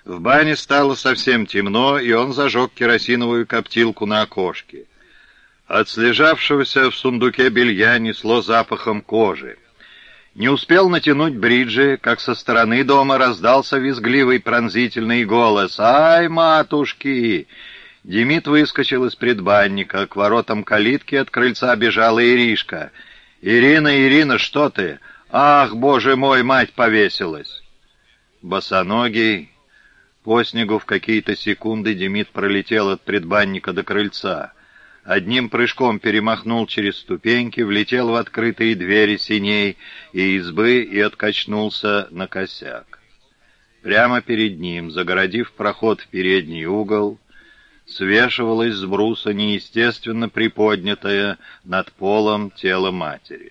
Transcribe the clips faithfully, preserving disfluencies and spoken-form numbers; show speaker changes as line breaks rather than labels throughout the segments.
В бане стало совсем темно, и он зажег керосиновую коптилку на окошке. От слежавшегося в сундуке белья несло запахом кожи. Не успел натянуть бриджи, как со стороны дома раздался визгливый пронзительный голос. «Ай, матушки!» Демид выскочил из предбанника. К воротам калитки от крыльца бежала Иришка. «Ирина, Ирина, что ты? Ах, боже мой, мать повесилась!» Босоногий, по снегу в какие-то секунды Демид пролетел от предбанника до крыльца. Одним прыжком перемахнул через ступеньки, влетел в открытые двери синей и избы и откачнулся на косяк. Прямо перед ним, загородив проход в передний угол, свешивалось с бруса неестественно приподнятое над полом тело матери.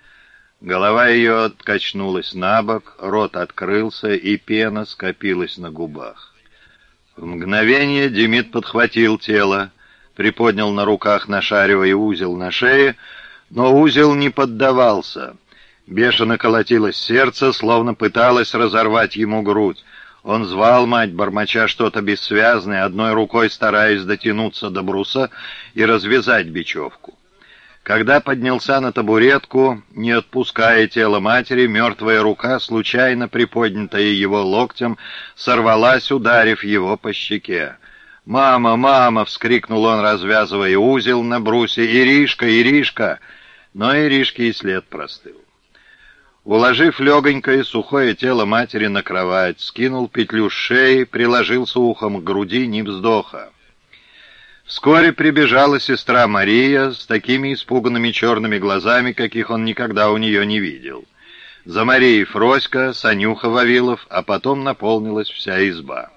Голова ее откачнулась на бок, рот открылся, и пена скопилась на губах. В мгновение Демид подхватил тело, приподнял на руках, нашаривая узел на шее, но узел не поддавался. Бешено колотилось сердце, словно пыталось разорвать ему грудь. Он звал мать, бормоча что-то бессвязное, одной рукой стараясь дотянуться до бруса и развязать бечевку. Когда поднялся на табуретку, не отпуская тело матери, мертвая рука, случайно приподнятая его локтем, сорвалась, ударив его по щеке. «Мама, мама!» — вскрикнул он, развязывая узел на брусе. «Иришка, Иришка!» Но Иришки и след простыл. Уложив легонькое сухое тело матери на кровать, скинул петлю с шеи, приложился ухом к груди, ни вздоха. Вскоре прибежала сестра Мария с такими испуганными черными глазами, каких он никогда у нее не видел. За Марией Фроська, Санюха Вавилов, а потом наполнилась вся изба.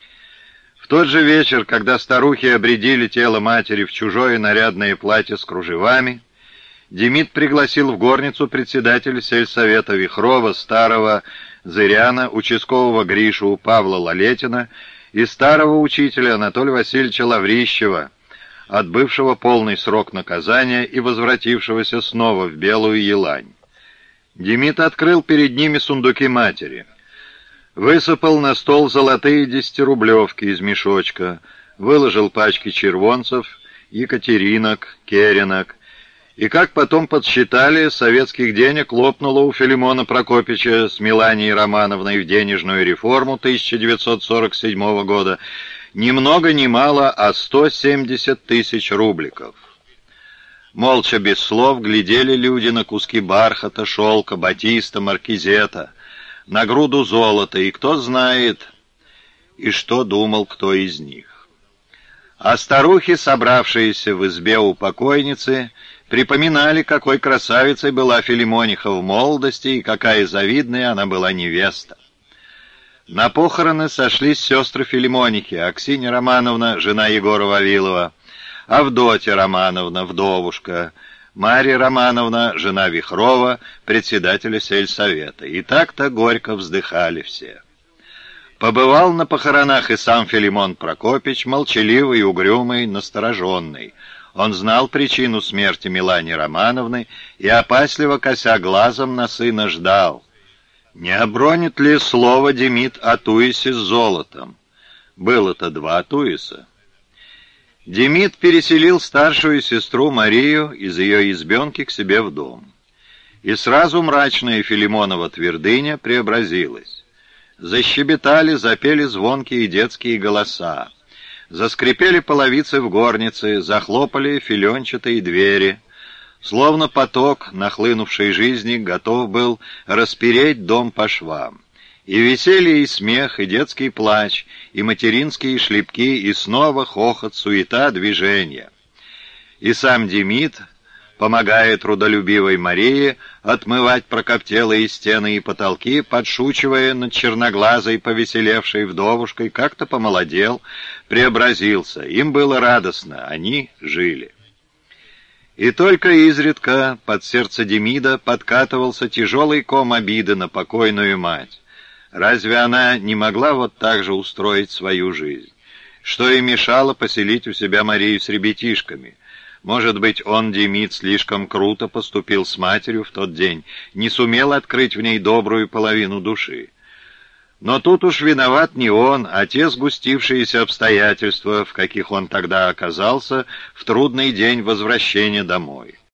В тот же вечер, когда старухи обредили тело матери в чужое нарядное платье с кружевами, Демид пригласил в горницу председателя сельсовета Вихрова, старого зыряна, участкового Гришу Павла Лалетина и старого учителя Анатолия Васильевича Лаврищева, отбывшего полный срок наказания и возвратившегося снова в Белую Елань. Демид открыл перед ними сундуки матери. Высыпал на стол золотые десятирублевки из мешочка, выложил пачки червонцев, екатеринок, керенок, и, как потом подсчитали, советских денег лопнуло у Филимона Прокопича с Меланией Романовной в денежную реформу тысяча девятьсот сорок седьмого года ни много ни мало, а сто семьдесят тысяч рубликов. Молча, без слов, глядели люди на куски бархата, шелка, батиста, маркизета, на груду золота, и кто знает, и что думал кто из них. А старухи, собравшиеся в избе у покойницы, припоминали, какой красавицей была Филимониха в молодости и какая завидная она была невеста. На похороны сошлись сестры Филимонихи: Аксинья Романовна, жена Егора Вавилова, Авдотья Романовна, вдовушка, Марья Романовна, жена Вихрова, председателя сельсовета. И так-то горько вздыхали все. Побывал на похоронах и сам Филимон Прокопич, молчаливый, угрюмый, настороженный. Он знал причину смерти Мелании Романовны и, опасливо кося глазом, на сына ждал. Не обронит ли слово Демид о туисе с золотом? Было-то два туиса. Демид переселил старшую сестру Марию из ее избенки к себе в дом. И сразу мрачная Филимонова твердыня преобразилась. Защебетали, запели звонкие детские голоса. Заскрипели половицы в горнице, захлопали филенчатые двери. Словно поток нахлынувшей жизни готов был распереть дом по швам. И веселье, и смех, и детский плач, и материнские шлепки, и снова хохот, суета, движение. И сам Демид, помогая трудолюбивой Марии отмывать прокоптелые стены и потолки, подшучивая над черноглазой повеселевшей вдовушкой, как-то помолодел, преобразился. Им было радостно, они жили. И только изредка под сердце Демида подкатывался тяжелый ком обиды на покойную мать. Разве она не могла вот так же устроить свою жизнь? Что ей мешало поселить у себя Марию с ребятишками? Может быть, он, Демид, слишком круто поступил с матерью в тот день, не сумел открыть в ней добрую половину души. Но тут уж виноват не он, а те сгустившиеся обстоятельства, в каких он тогда оказался в трудный день возвращения домой.